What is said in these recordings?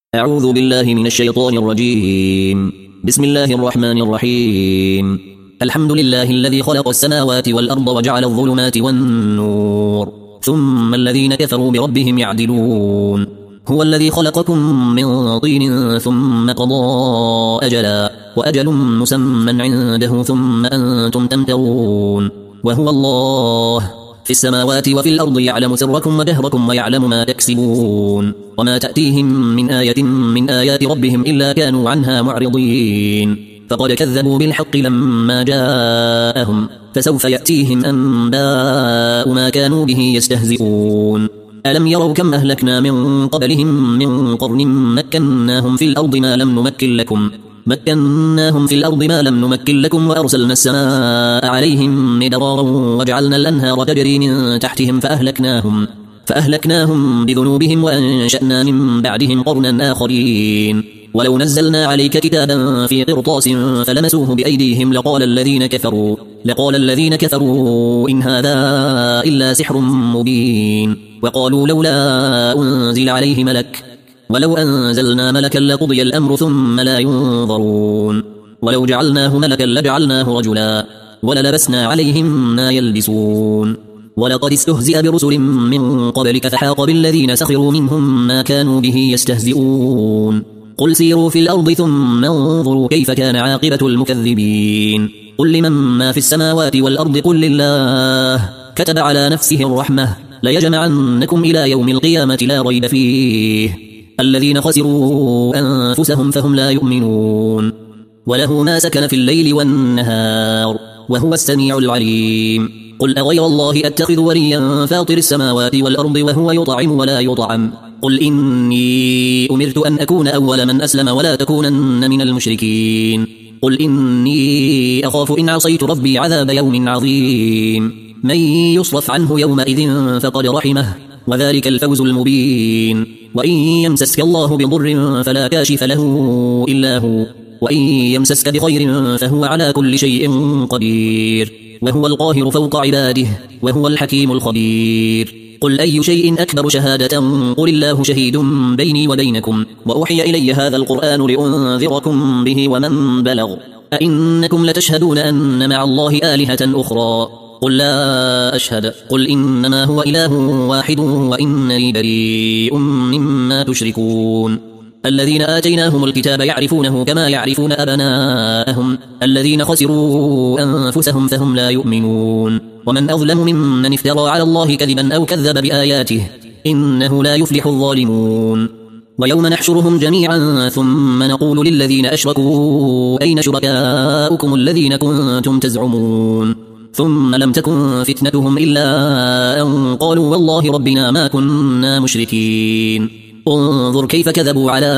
أعوذ بالله من الشيطان الرجيم. بسم الله الرحمن الرحيم. الحمد لله الذي خلق السماوات والأرض وجعل الظلمات والنور ثم الذين كفروا بربهم يعدلون. هو الذي خلقكم من طين ثم قضى أجلا وأجل مسمى عنده ثم أنتم تمترون. وهو الله في السماوات وفي الأرض يعلم سركم وجهركم ويعلم ما تكسبون وما تأتيهم من آية من آيات ربهم إلا كانوا عنها معرضين. فقد كذبوا بالحق لما جاءهم فسوف يأتيهم أنباء ما كانوا به يستهزئون. ألم يروا كم أهلكنا من قبلهم من قرن مكناهم في الأرض ما لم نمكن لكم وأرسلنا السماء عليهم مدرارا وجعلنا الأنهار تجري من تحتهم فأهلكناهم بذنوبهم وأنشأنا من بعدهم قرنا آخرين. ولو نزلنا عليك كتابا في قرطاس فلمسوه بأيديهم لقال الذين كفروا إن هذا إلا سحر مبين. وقالوا لولا أنزل عليه ملك ولو أنزلنا ملكا لقضي الأمر ثم لا ينظرون. ولو جعلناه ملكا لجعلناه رجلا وللبسنا عليهم ما يلبسون. ولقد استهزئ برسل من قبلك فحاق بالذين سخروا منهم ما كانوا به يستهزئون. قل سيروا في الأرض ثم انظروا كيف كان عاقبة المكذبين. قل لمن ما في السماوات والأرض قل لله كتب على نفسه الرحمة ليجمعنكم إلى يوم القيامة لا ريب فيه الذين خسروا أنفسهم فهم لا يؤمنون. وله ما سكن في الليل والنهار وهو السميع العليم. قل أغير الله أتخذ وليا فاطر السماوات والأرض وهو يطعم ولا يطعم. قل إني أمرت أن أكون أول من أسلم ولا تكونن من المشركين. قل إني أخاف إن عصيت ربي عذاب يوم عظيم. من يصرف عنه يومئذ فقد رحمه وذلك الفوز المبين. وإن يمسسك الله بضر فلا كاشف له إلا هو وإن يمسسك بخير فهو على كل شيء قدير وهو القاهر فوق عباده وهو الحكيم الخبير. قل أي شيء أكبر شهادة قل الله شهيد بيني وبينكم وأوحي إلي هذا القرآن لأنذركم به ومن بلغ. أئنكم لتشهدون أن مع الله آلهة أخرى قل لا أشهد. قل إنما هو إله واحد وإنني بريء مما تشركون. الذين آتيناهم الكتاب يعرفونه كما يعرفون أبناءهم الذين خسروا أنفسهم فهم لا يؤمنون. ومن أظلم ممن افترى على الله كذبا أو كذب بآياته إنه لا يفلح الظالمون. ويوم نحشرهم جميعا ثم نقول للذين أشركوا أين شركاؤكم الذين كنتم تزعمون ثم لم تكن فتنتهم إلا أن قالوا والله ربنا ما كنا مشركين. انظر كيف كذبوا على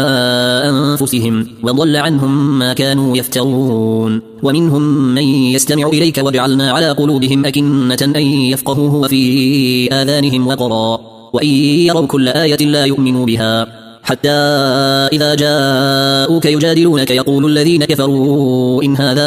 أنفسهم وضل عنهم ما كانوا يفترون. ومنهم من يستمع إليك وجعلنا على قلوبهم أكنة أن يفقهوه وفي آذانهم وقرا وإن يروا كل آية لا يؤمنوا بها حتى إذا جاءوك يجادلونك يقول الذين كفروا إن هذا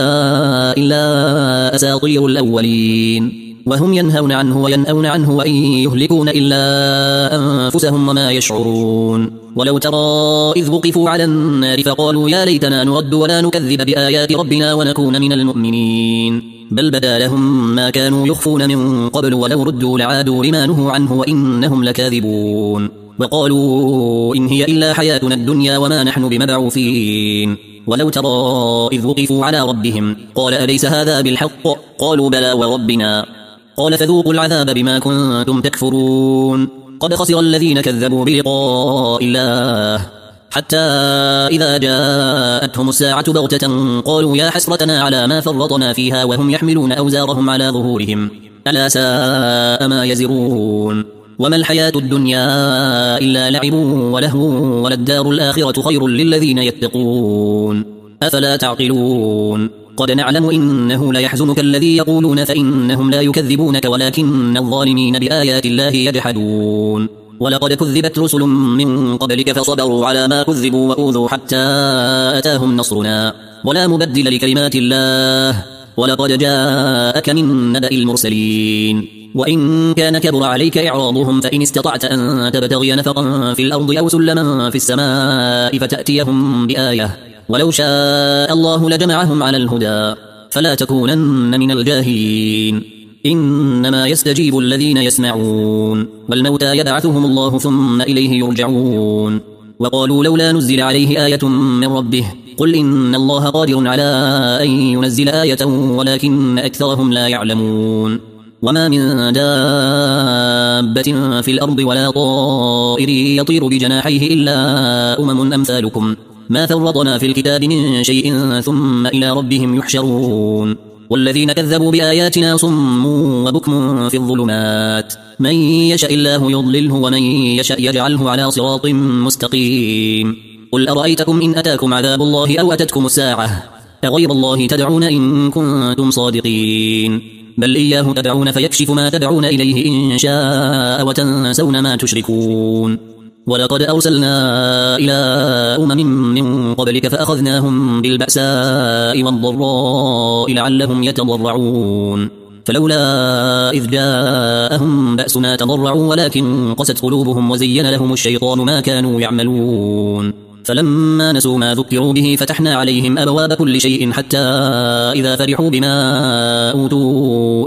إلا أساطير الأولين. وهم ينهون عنه وينأون عنه وإن يهلكون إلا أنفسهم وما يشعرون. ولو ترى إذ وقفوا على النار فقالوا يا ليتنا نرد ولا نكذب بآيات ربنا ونكون من المؤمنين بل بدا لهم ما كانوا يخفون من قبل ولو ردوا لعادوا لما نهوا عنه وإنهم لكاذبون. وقالوا إن هي إلا حياتنا الدنيا وما نحن بمبعوثين. ولو ترى إذ وقفوا على ربهم قال أليس هذا بالحق قالوا بلى وربنا قال فذوقوا العذاب بما كنتم تكفرون. قد خسر الذين كذبوا بلقاء الله حتى إذا جاءتهم الساعة بغتة قالوا يا حسرتنا على ما فرطنا فيها وهم يحملون أوزارهم على ظهورهم ألا ساء ما يزرون. وما الحياة الدنيا إلا لعب ولهو وللدار الآخرة خير للذين يتقون أفلا تعقلون. قد نعلم إنه ليحزنك الذي يقولون فإنهم لا يكذبونك ولكن الظالمين بآيات الله يجحدون. ولقد كذبت رسل من قبلك فصبروا على ما كذبوا وأوذوا حتى أتاهم نصرنا ولا مبدل لكلمات الله ولقد جاءك من نبأ المرسلين. وإن كان كبر عليك إعراضهم فإن استطعت أن تبتغي نفقا في الأرض أو سلما في السماء فتأتيهم بآية ولو شاء الله لجمعهم على الهدى فلا تكونن من الجاهلين إنما يستجيب الذين يسمعون والموتى يبعثهم الله ثم إليه يرجعون وقالوا لولا نزل عليه آية من ربه قل إن الله قادر على أن ينزل آية ولكن أكثرهم لا يعلمون وما من دابة في الأرض ولا طائر يطير بجناحيه إلا أمثالكم ما فرطنا في الكتاب من شيء ثم إلى ربهم يحشرون والذين كذبوا بآياتنا صم وبكم في الظلمات من يشاء الله يضلله ومن يشاء يجعله على صراط مستقيم قل أرأيتكم إن أتاكم عذاب الله أو أتتكم الساعة أغير الله تدعون إن كنتم صادقين بل إياه تدعون فيكشف ما تدعون إليه إن شاء وتنسون ما تشركون ولقد أرسلنا إلى من قبلك فأخذناهم بالبأساء والضراء لعلهم يتضرعون فلولا إذ جاءهم بأسنا تضرعوا ولكن قست قلوبهم وزين لهم الشيطان ما كانوا يعملون فلما نسوا ما ذكروا به فتحنا عليهم أبواب كل شيء حتى إذا فرحوا بما أوتوا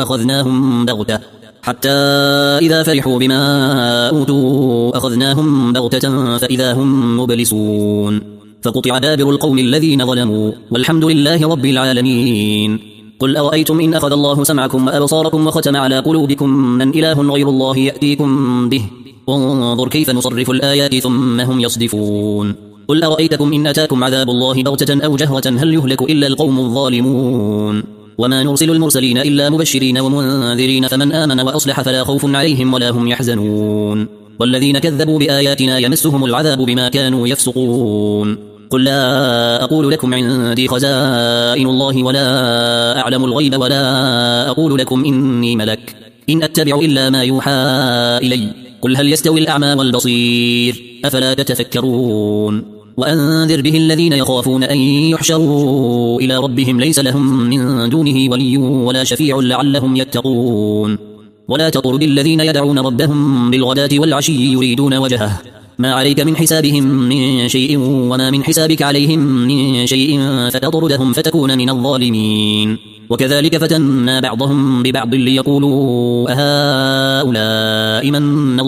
أخذناهم بغتة فإذا هم مبلسون فقطع دابر القوم الذين ظلموا والحمد لله رب العالمين قل أرأيتم إن أخذ الله سمعكم وأبصاركم وختم على قلوبكم من إله غير الله يأتيكم به وانظر كيف نصرف الآيات ثم هم يصدفون قل أرأيتكم إن أتاكم عذاب الله بغتة أو جهرة هل يهلك إلا القوم الظالمون وما نرسل المرسلين إلا مبشرين ومنذرين فمن آمن وأصلح فلا خوف عليهم ولا هم يحزنون والذين كذبوا بآياتنا يمسهم العذاب بما كانوا يفسقون قل لا أقول لكم عندي خزائن الله ولا أعلم الغيب ولا أقول لكم إني ملك إن أتبع إلا ما يوحى إلي قل هل يستوي الأعمى والبصير أفلا تتفكرون وأنذر به الذين يخافون أن يحشروا إلى ربهم ليس لهم من دونه ولي ولا شفيع لعلهم يتقون ولا تطرد الذين يدعون ربهم بالغداة والعشي يريدون وجهه ما عليك من حسابهم من شيء وما من حسابك عليهم من شيء فتطردهم فتكون من الظالمين وكذلك فتنا بعضهم ببعض ليقولوا أهؤلاء من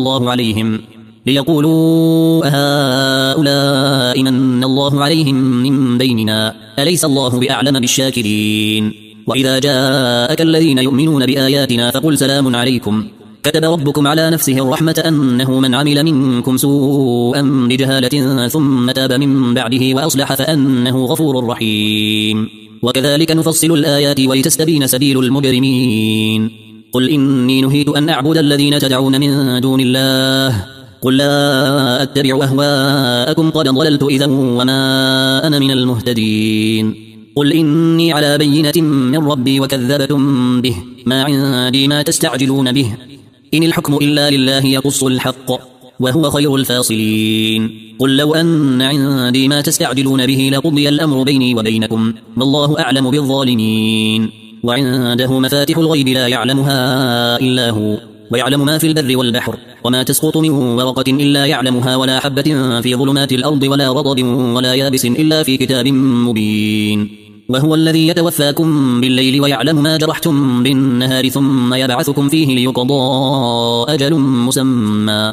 الله عليهم من بيننا أليس الله بأعلم بالشاكرين وإذا جاءك الذين يؤمنون بآياتنا فقل سلام عليكم كتب ربكم على نفسه الرحمة أنه من عمل منكم سوءا بجهالة ثم تاب من بعده وأصلح فأنه غفور رحيم وكذلك نفصل الآيات ولتستبين سبيل المجرمين قل إني نهيت أن أعبد الذين تدعون من دون الله قل لا أتبع أهواءكم قد ضللت إذا وما أنا من المهتدين قل إني على بينة من ربي وكذبتم به ما عندي ما تستعجلون به إن الحكم إلا لله يقص الحق وهو خير الفاصلين قل لو أن عندي ما تستعجلون به لقضي الأمر بيني وبينكم والله أعلم بالظالمين وعنده مفاتح الغيب لا يعلمها إلا هو ويعلم ما في البر والبحر وما تسقط من ورقة إلا يعلمها ولا حبة في ظلمات الأرض ولا رطب ولا يابس إلا في كتاب مبين وهو الذي يتوفاكم بالليل ويعلم ما جرحتم بالنهار ثم يبعثكم فيه ليقضى أجل مسمى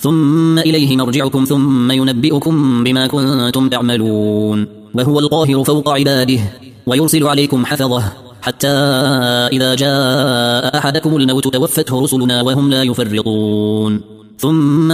ثم إليه مرجعكم ثم ينبئكم بما كنتم تعملون وهو القاهر فوق عباده ويرسل عليكم حفظه حتى إذا جاء أحدكم الموت توفته رسلنا وهم لا يفرطون ثم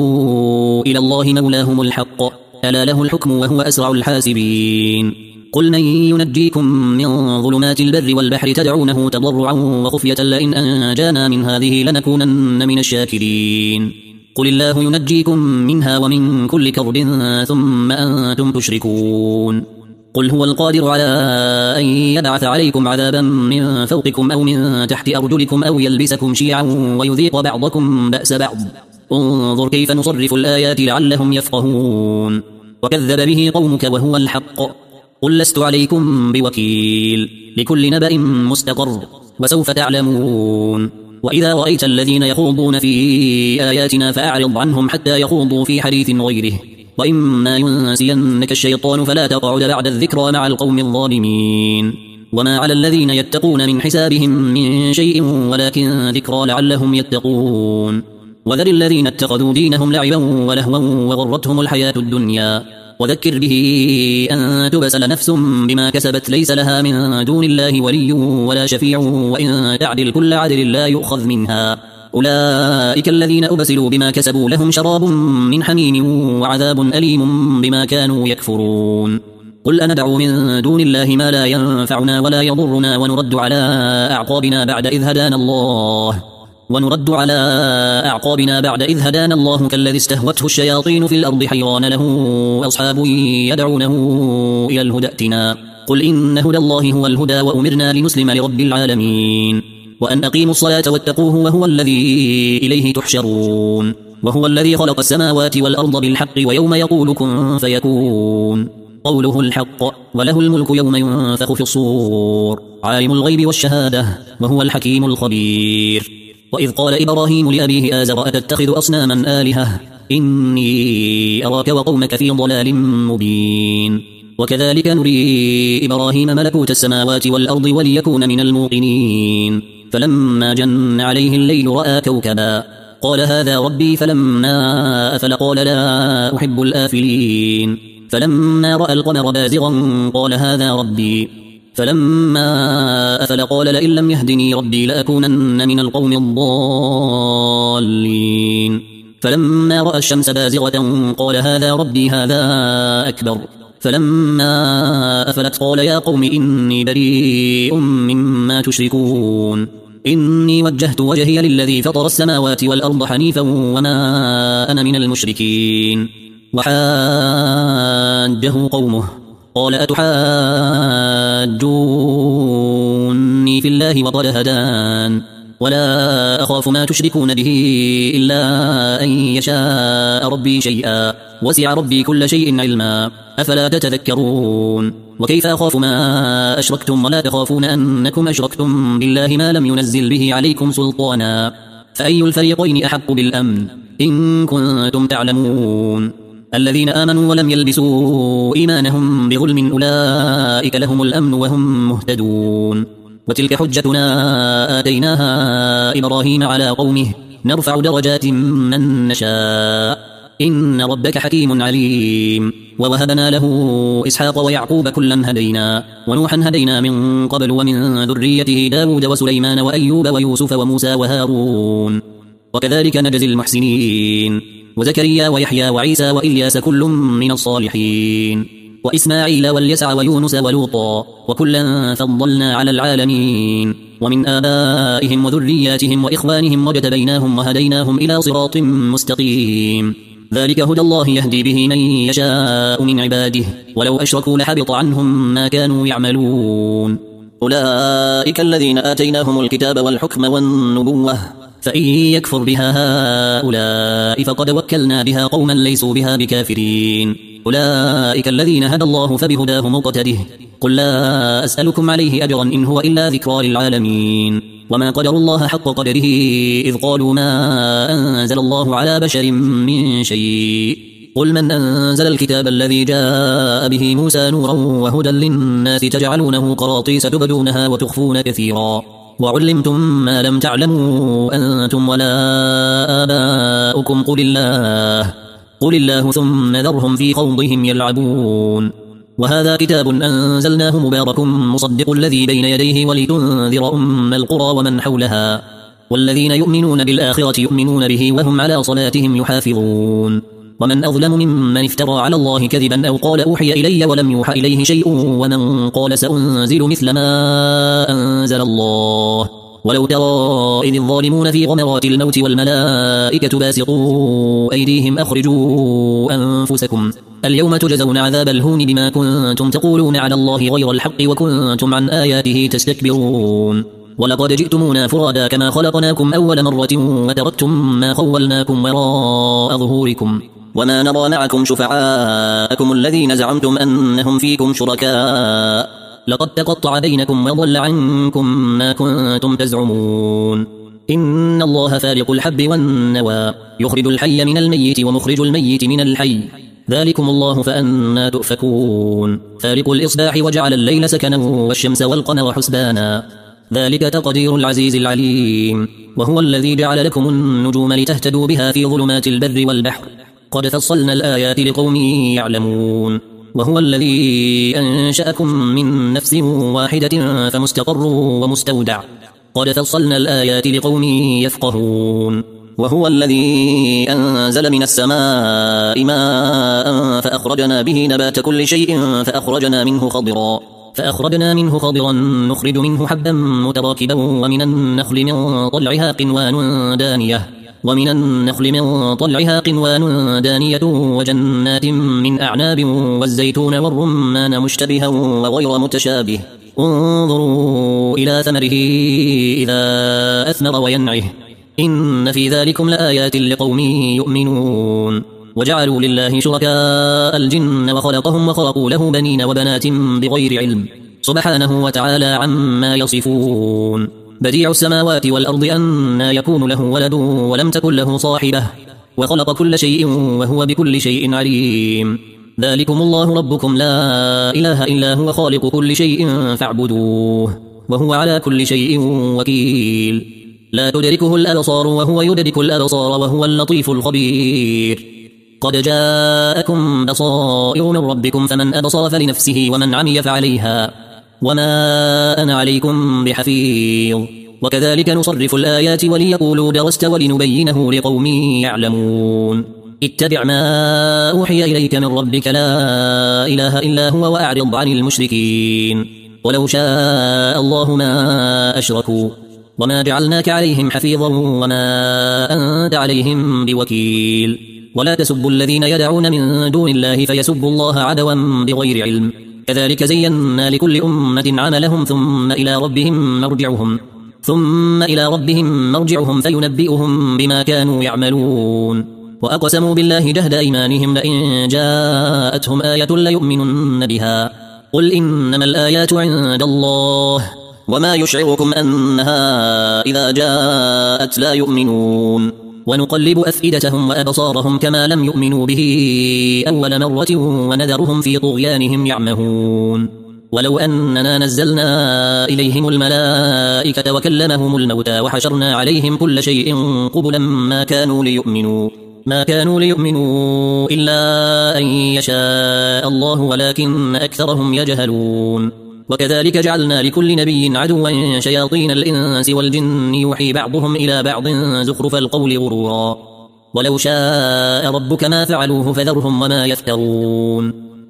ردوا إلى الله مولاهم الحق ألا له الحكم وهو أسرع الحاسبين قل من ينجيكم من ظلمات البر والبحر تدعونه تضرعا وخفية لئن أنجانا من هذه لنكونن من الشاكرين قل الله ينجيكم منها ومن كل كرب ثم أنتم تشركون قل هو القادر على أن يبعث عليكم عذابا من فوقكم أو من تحت أرجلكم أو يلبسكم شيعا ويذيق بعضكم بأس بعض انظر كيف نصرف الآيات لعلهم يفقهون وكذب به قومك وهو الحق قل لست عليكم بوكيل لكل نبأ مستقر وسوف تعلمون وإذا رأيت الذين يخوضون في آياتنا فأعرض عنهم حتى يخوضوا في حديث غيره، وإما ينسينك الشيطان فلا تقعد بعد الذكرى مع القوم الظالمين. وما على الذين يتقون من حسابهم من شيء ولكن ذكرى لعلهم يتقون. وذر الذين اتخذوا دينهم لعبا ولهوا وغرتهم الحياة الدنيا، وذكر به أن تبسل نفس بما كسبت ليس لها من دون الله ولي ولا شفيع، وإن تعدل كل عدل لا يؤخذ منها. أولئك الذين أبسلوا بما كسبوا لهم شراب من حميم وعذاب أليم بما كانوا يكفرون. قل أندعو من دون الله ما لا ينفعنا ولا يضرنا ونرد على أعقابنا بعد إذ هدانا الله كالذي استهوته الشياطين في الأرض حيران له أصحاب يدعونه إلى الهدى ائتنا. قل إن هدى الله هو الهدى وأمرنا لنسلم لرب العالمين وأن أقيموا الصلاة واتقوه وهو الذي إليه تحشرون. وهو الذي خلق السماوات والأرض بالحق ويوم يقول كن فيكون قوله الحق، وله الملك يوم ينفخ في الصور عالم الغيب والشهادة وهو الحكيم الخبير. وإذ قال إبراهيم لأبيه آزر أتتخذ أصناما آلهة إني أراك وقومك في ضلال مبين. وكذلك نري إبراهيم ملكوت السماوات والأرض وليكون من الموقنين. فلما جن عليه الليل رأى كوكبا قال هذا ربي، فلما أفل قال لا أحب الآفلين. فلما رأى القمر بازغا قال هذا ربي، فلما أفل قال لئن لم يهدني ربي لأكونن من القوم الضالين. فلما رأى الشمس بازغة قال هذا ربي هذا أكبر. فلما أفلت قال يا قوم إني بريء مما تشركون إني وجهت وجهي للذي فطر السماوات والأرض حنيفا وما أنا من المشركين. وحاجه قومه قال أتحاجوني في الله وقد هدان ولا أخاف ما تشركون به إلا أن يشاء ربي شيئا وسع ربي كل شيء علما أفلا تتذكرون. وكيف أخاف ما أشركتم ولا تخافون أنكم أشركتم بالله ما لم ينزل به عليكم سلطانا فأي الفريقين أحق بالأمن إن كنتم تعلمون. الذين آمنوا ولم يلبسوا إيمانهم بظلم أولئك لهم الأمن وهم مهتدون. وتلك حجتنا آتيناها إبراهيم على قومه نرفع درجات من نشاء إن ربك حكيم عليم. ووهبنا له إسحاق ويعقوب كلا هدينا ونوحا هدينا من قبل ومن ذريته داود وسليمان وأيوب ويوسف وموسى وهارون وكذلك نجزي المحسنين. وزكريا ويحيى وعيسى وإلياس كل من الصالحين وإسماعيل واليسع ويونس ولوطا وكلا فضلنا على العالمين. ومن آبائهم وذرياتهم وإخوانهم واجتبيناهم وهديناهم إلى صراط مستقيم. ذلك هدى الله يهدي به من يشاء من عباده ولو أشركوا لحبط عنهم ما كانوا يعملون. أولئك الذين آتيناهم الكتاب والحكم والنبوة فإن يكفر بها هؤلاء فقد وكلنا بها قوما ليسوا بها بكافرين. أولئك الذين هدى الله فبهداه مقتده. قل لا أسألكم عليه أجرا إن هو إلا ذكرى للعالمين. وما قدر الله حق قدره إذ قالوا ما أنزل الله على بشر من شيء. قل من أنزل الكتاب الذي جاء به موسى نورا وهدى للناس تجعلونه قراطيس تبدونها وتخفون كثيرا وعلمتم ما لم تعلموا أنتم ولا آباؤكم قل الله ثم ذرهم في خوضهم يلعبون. وهذا كتاب أنزلناه مبارك مصدق الذي بين يديه ولتنذر القرى ومن حولها والذين يؤمنون بالآخرة يؤمنون به وهم على صلاتهم يحافظون. ومن أظلم ممن افترى على الله كذبا أو قال أوحي إلي ولم يوحى إليه شيء ومن قال سأنزل مثل ما أنزل الله. ولو ترى إذ الظالمون في غمرات الموت والملائكة باسطوا أيديهم أخرجوا أنفسكم اليوم تجزون عذاب الهون بما كنتم تقولون على الله غير الحق وكنتم عن آياته تستكبرون. ولقد جئتمونا فرادا كما خلقناكم أول مرة وتركتم ما خولناكم وراء ظهوركم وما نرى معكم شفعاءكم الذين زعمتم أنهم فيكم شركاء لقد تقطع بينكم وضل عنكم ما كنتم تزعمون. إن الله فالق الحب والنوى يخرج الحي من الميت ومخرج الميت من الحي ذلكم الله فأنا تؤفكون فالق الإصباح وجعل الليل سكنا والشمس والقمر حسبانا ذلك تقدير العزيز العليم وهو الذي جعل لكم النجوم لتهتدوا بها في ظلمات البر والبحر قد فصلنا الآيات لقوم يعلمون وهو الذي أنشأكم من نفس واحدة فمستقر ومستودع قد فصلنا الآيات لقوم يفقهون وهو الذي أنزل من السماء ماء فأخرجنا به نبات كل شيء فأخرجنا منه خضرا نخرج منه حبا متراكبا ومن النخل من طلعها قنوان دانية وجنات من أعناب والزيتون والرمان مشتبها وغير متشابه انظروا إلى ثمره إذا أثمر وينعه إن في ذلكم لآيات لقوم يؤمنون وجعلوا لله شركاء الجن وخلقهم وخلقوا له بنين وبنات بغير علم سبحانه وتعالى عما يصفون بديع السماوات والأرض أنى يكون له ولد ولم تكن له صاحبة وخلق كل شيء وهو بكل شيء عليم ذلكم الله ربكم لا إله إلا هو خالق كل شيء فاعبدوه وهو على كل شيء وكيل لا تدركه الأبصار وهو يدرك الأبصار وهو اللطيف الخبير قد جاءكم بصائر من ربكم فمن أبصر فلنفسه ومن عمي فعليها وما أنا عليكم بحفيظ وكذلك نصرف الآيات وليقولوا درست ولنبينه لقوم يعلمون اتبع ما أوحي إليك من ربك لا إله إلا هو وأعرض عن المشركين ولو شاء الله ما أشركوا وما جعلناك عليهم حفيظا وما أنت عليهم بوكيل ولا تسبوا الذين يدعون من دون الله فيسبوا الله عدوا بغير علم كذلك زينا لكل أمة عملهم ثم إلى ربهم مرجعهم فينبئهم بما كانوا يعملون وأقسموا بالله جهد أيمانهم لئن جاءتهم آية ليؤمنن بها قل إنما الآيات عند الله وما يشعركم أنها إذا جاءت لا يؤمنون ونقلب أفئدتهم وأبصارهم كما لم يؤمنوا به أول مرة ونذرهم في طغيانهم يعمهون ولو أننا نزلنا إليهم الملائكة وكلمهم الموتى وحشرنا عليهم كل شيء قبلا ما كانوا ليؤمنوا إلا أن يشاء الله ولكن أكثرهم يجهلون وكذلك جعلنا لكل نبي عدوا شياطين الإنس والجن يوحي بعضهم إلى بعض زخرف القول غرورا ولو شاء ربك ما فعلوه فذرهم وما يفترون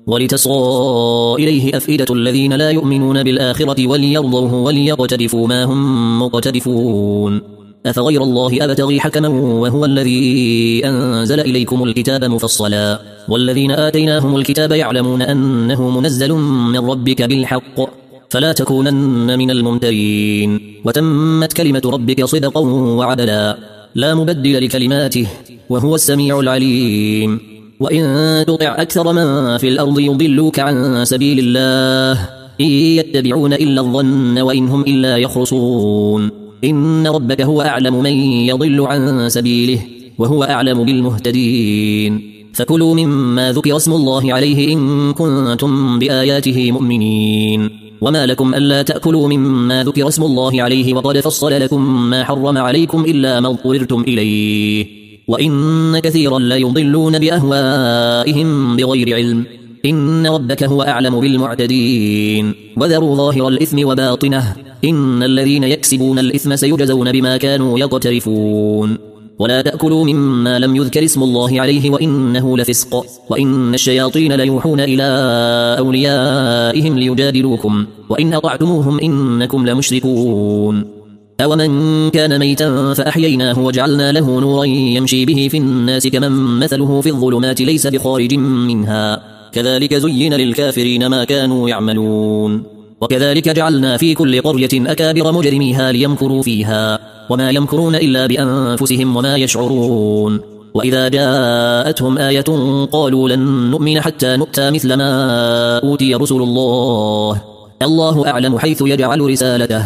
ولتصغى إليه أفئدة الذين لا يؤمنون بالآخرة وليرضوه وليقترفوا ما هم مقترفون أفغير الله أبتغي حكما وهو الذي أنزل إليكم الكتاب مفصلا والذين آتيناهم الكتاب يعلمون أنه منزل من ربك بالحق فلا تكونن من الممترين وتمت كلمة ربك صدقا وعدلا لا مبدل لكلماته وهو السميع العليم وإن تطع أكثر من في الأرض يضلوك عن سبيل الله إن يتبعون إلا الظن وإن هم إلا يخرصون إن ربك هو أعلم من يضل عن سبيله وهو أعلم بالمهتدين فكلوا مما ذكر اسم الله عليه إن كنتم بآياته مؤمنين وما لكم ألا تأكلوا مما ذكر اسم الله عليه وقد فصل لكم ما حرم عليكم إلا ما اضطررتم إليه وإن كثيرا لا يضلون بأهوائهم بغير علم إن ربك هو أعلم بالمعتدين وذروا ظاهر الإثم وباطنه إن الذين يكسبون الإثم سيجزون بما كانوا يقترفون ولا تأكلوا مما لم يذكر اسم الله عليه وإنه لفسق وإن الشياطين ليوحون إلى أوليائهم ليجادلوكم وإن أطعتموهم إنكم لمشركون أومن كان ميتا فأحييناه وجعلنا له نورا يمشي به في الناس كمن مثله في الظلمات ليس بخارج منها كذلك زين للكافرين ما كانوا يعملون وكذلك جعلنا في كل قرية أكابر مجرميها ليمكروا فيها وما يمكرون إلا بأنفسهم وما يشعرون وإذا جاءتهم آية قالوا لن نؤمن حتى نؤتى مثل ما أوتي رسل الله أعلم حيث يجعل رسالته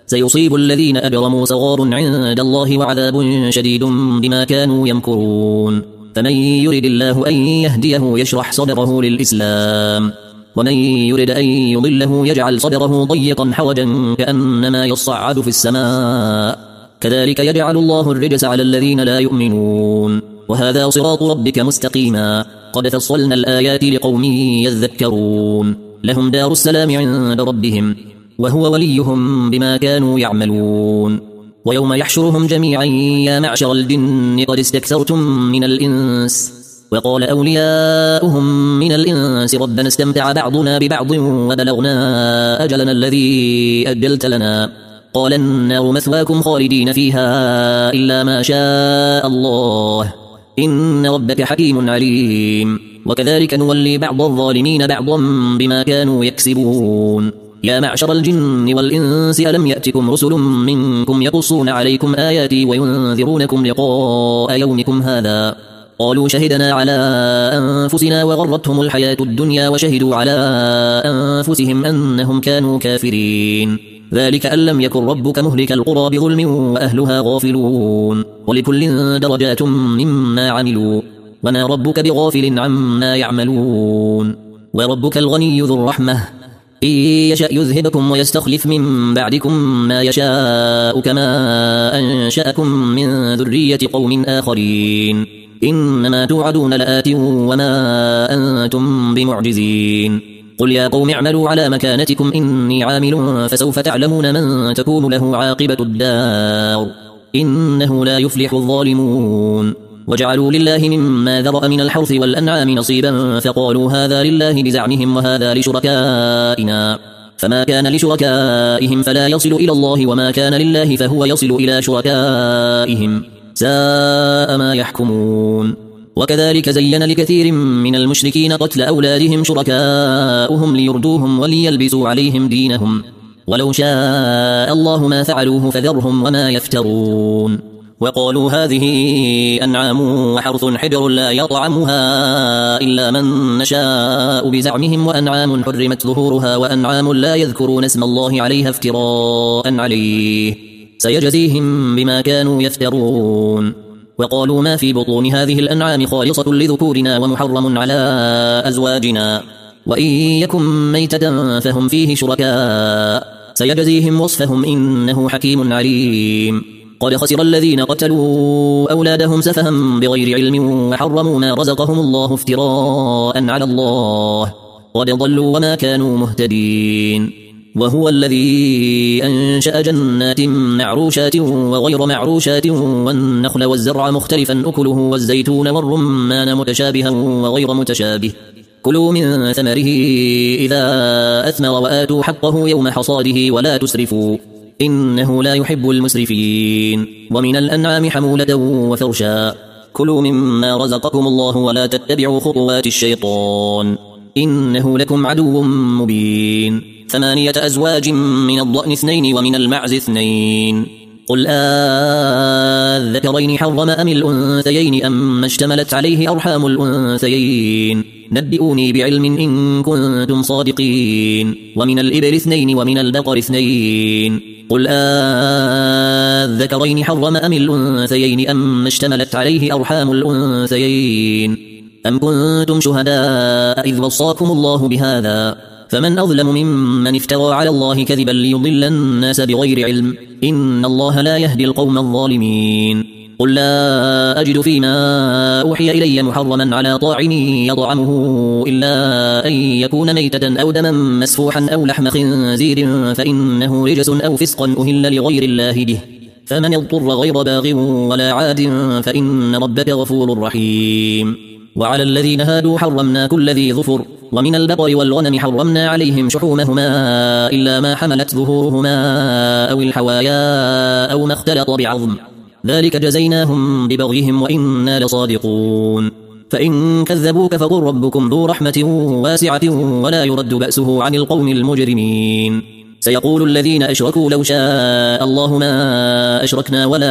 سيصيب الذين أجرموا صغار عند الله وعذاب شديد بما كانوا يمكرون فمن يرد الله أن يهديه يشرح صدره للإسلام ومن يرد أن يضله يجعل صدره ضيقا حرجا كأنما يصعد في السماء كذلك يجعل الله الرجس على الذين لا يؤمنون وهذا صراط ربك مستقيما قد فصلنا الآيات لقوم يذكرون لهم دار السلام عند ربهم وهو وليهم بما كانوا يعملون ويوم يحشرهم جميعا يا معشر الجن قد استكثرتم من الإنس وقال أولياؤهم من الإنس ربنا استمتع بعضنا ببعض وبلغنا أجلنا الذي أجلت لنا قال النار مثواكم خالدين فيها إلا ما شاء الله إن ربك حكيم عليم وكذلك نولي بعض الظالمين بعضا بما كانوا يكسبون يا معشر الجن والإنس ألم يأتكم رسل منكم يقصون عليكم آياتي وينذرونكم لقاء يومكم هذا قالوا شهدنا على أنفسنا وغرتهم الحياة الدنيا وشهدوا على أنفسهم أنهم كانوا كافرين ذلك أن لم يكن ربك مهلك القرى بظلم وأهلها غافلون ولكل درجات مما عملوا وما ربك بغافل عما يعملون وربك الغني ذو الرحمة إن يشأ يذهبكم ويستخلف من بعدكم ما يشاء كما أنشأكم من ذرية قوم آخرين إنما توعدون لآت وما أنتم بمعجزين قل يا قوم اعملوا على مكانتكم إني عامل فسوف تعلمون من تكون له عاقبة الدار إنه لا يفلح الظالمون وجعلوا لله مما ذرأ من الحرث والأنعام نصيبا فقالوا هذا لله بزعمهم وهذا لشركائنا فما كان لشركائهم فلا يصل إلى الله وما كان لله فهو يصل إلى شركائهم ساء ما يحكمون وكذلك زين لكثير من المشركين قتل أولادهم شركاؤهم ليردوهم وليلبسوا عليهم دينهم ولو شاء الله ما فعلوه فذرهم وما يفترون وقالوا هذه أنعام وحرث حجر لا يطعمها إلا من نشاء بزعمهم وأنعام حرمت ظهورها وأنعام لا يذكرون اسم الله عليها افتراء عليه سيجزيهم بما كانوا يفترون وقالوا ما في بطون هذه الأنعام خالصة لذكورنا ومحرم على أزواجنا وإن يكن ميتة فهم فيه شركاء سيجزيهم وصفهم إنه حكيم عليم قد خسر الذين قتلوا أولادهم سفها بغير علم وحرموا ما رزقهم الله افتراء على الله قد ضلوا وما كانوا مهتدين وهو الذي أنشأ جنات معروشات وغير معروشات والنخل والزرع مختلفا أكله والزيتون والرمان متشابها وغير متشابه كلوا من ثمره إذا أثمر وآتوا حقه يوم حصاده ولا تسرفوا إنه لا يحب المسرفين ومن الأنعام حمولة وفرشا كلوا مما رزقكم الله ولا تتبعوا خطوات الشيطان إنه لكم عدو مبين 8 أزواج من الضأن 2 ومن المعز 2 قل الذكرين حرم أم الأنثيين أم اشتملت عليه أرحام الأنثيين نبئوني بعلم إن كنتم صادقين ومن الإبل 2 ومن البقر 2 قل الذكرين حرم أم الأنثيين أم اشتملت عليه أرحام الأنثيين أم كنتم شهداء إذ وصاكم الله بهذا فمن أظلم ممن افترى على الله كذبا ليضل الناس بغير علم إن الله لا يهدي القوم الظالمين قل لا أجد فيما أوحي إلي محرما على طاعم يطعمه إلا أن يكون ميتة أو دما مسفوحا أو لحم خنزير فإنه رجس أو فسقا أهل لغير الله به فمن اضطر غير باغ ولا عاد فإن ربك غفور رحيم وعلى الذين هادوا حرمنا كل ذي ظفر ومن البقر والغنم حرمنا عليهم شحومهما إلا ما حملت ظهورهما أو الحوايا أو ما اختلط بعظم ذلك جزيناهم ببغيهم وإنا لصادقون فإن كذبوك فقل ربكم ذو رحمة واسعة ولا يرد بأسه عن القوم المجرمين سيقول الذين أشركوا لو شاء الله ما أشركنا ولا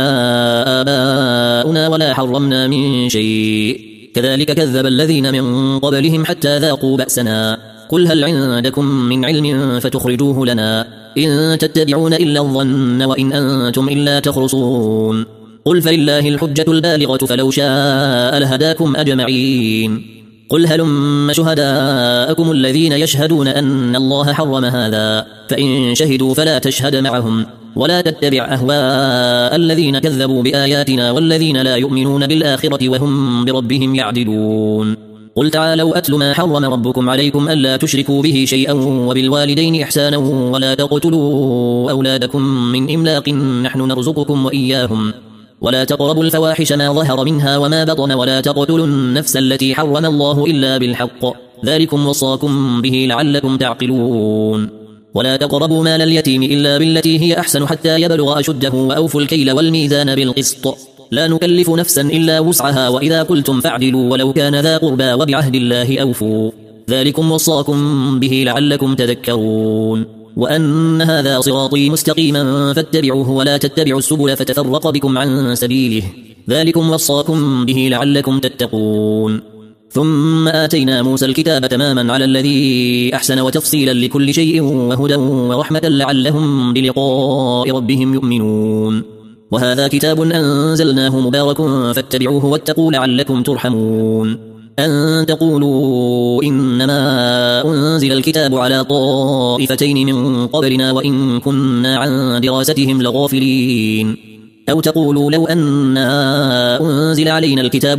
آباؤنا ولا حرمنا من شيء كذلك كذب الذين من قبلهم حتى ذاقوا بأسنا قل هل عندكم من علم فتخرجوه لنا إن تتبعون إلا الظن وإن أنتم إلا تخرصون قل فلله الحجة البالغة فلو شاء لهداكم أجمعين قل هلم شهداءكم الذين يشهدون أن الله حرم هذا فإن شهدوا فلا تشهد معهم ولا تتبع أهواء الذين كذبوا بآياتنا والذين لا يؤمنون بالآخرة وهم بربهم يعدلون قل تعالوا أتل ما حرم ربكم عليكم ألا تشركوا به شيئا وبالوالدين إحسانا ولا تقتلوا أولادكم من إملاق نحن نرزقكم وإياهم ولا تقربوا الفواحش ما ظهر منها وما بطن ولا تقتلوا النفس التي حرم الله إلا بالحق ذلكم وصاكم به لعلكم تعقلون ولا تقربوا مال اليتيم إلا بالتي هي أحسن حتى يبلغ أشده وأوفوا الكيل والميزان بالقسط لا نكلف نفسا إلا وسعها وإذا قلتم فاعدلوا ولو كان ذا قربى وبعهد الله أوفوا ذلكم وصاكم به لعلكم تذكرون وأن هذا صراطي مستقيما فاتبعوه ولا تتبعوا السبل فتفرق بكم عن سبيله ذلكم وصاكم به لعلكم تتقون ثم آتينا موسى الكتاب تماما على الذي أحسن وتفصيلا لكل شيء وهدى ورحمة لعلهم بلقاء ربهم يؤمنون وهذا كتاب أنزلناه مبارك فاتبعوه واتقوا لعلكم ترحمون أن تقولوا إنما أنزل الكتاب على طائفتين من قبلنا وإن كنا عن دراستهم لغافلين أو تقولوا لو أننا أنزل علينا الكتاب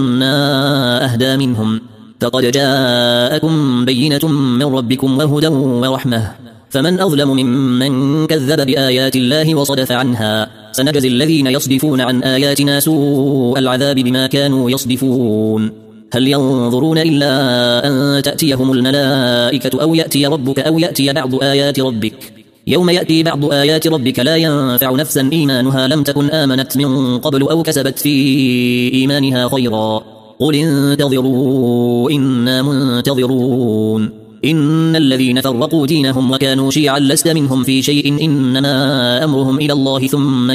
لكنا أهدى منهم فقد جاءكم بينة من ربكم وهدى ورحمة فمن أظلم ممن كذب بآيات الله وصدف عنها سنجزي الذين يصدفون عن آياتنا سوء العذاب بما كانوا يصدفون هل ينظرون إلا أن تأتيهم الملائكة أو يأتي ربك أو يأتي بعض آيات ربك يوم يأتي بعض آيات ربك لا ينفع نفسا إيمانها لم تكن آمنت من قبل أو كسبت في إيمانها خيرا قل انتظروا إنا منتظرون إن الذين فرقوا دينهم وكانوا شيعا لست منهم في شيء إنما أمرهم إلى الله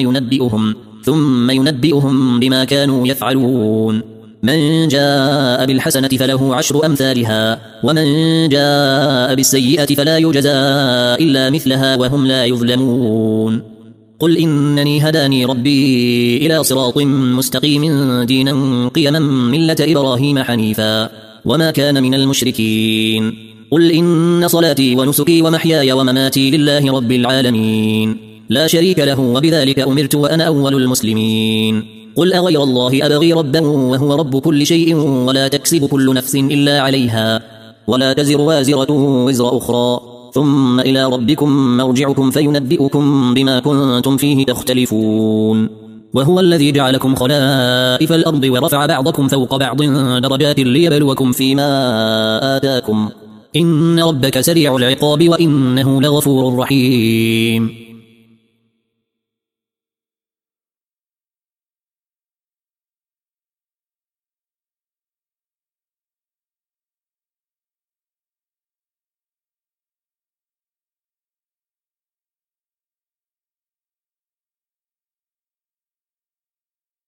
ثم ينبئهم بما كانوا يفعلون من جاء بالحسنة فله 10 أمثالها ومن جاء بالسيئة فلا يجزى إلا مثلها وهم لا يظلمون قل إنني هداني ربي إلى صراط مستقيم دينا قيما ملة إبراهيم حنيفا وما كان من المشركين قل إن صلاتي ونسكي ومحياي ومماتي لله رب العالمين لا شريك له وبذلك أمرت وأنا أول المسلمين قل أغير الله أبغي ربا وهو رب كل شيء ولا تكسب كل نفس إلا عليها ولا تزر وازرة وزر أخرى ثم إلى ربكم مرجعكم فينبئكم بما كنتم فيه تختلفون وهو الذي جعلكم خلائف الأرض ورفع بعضكم فوق بعض درجات ليبلوكم فيما آتاكم إن ربك سريع العقاب وإنه لغفور رحيم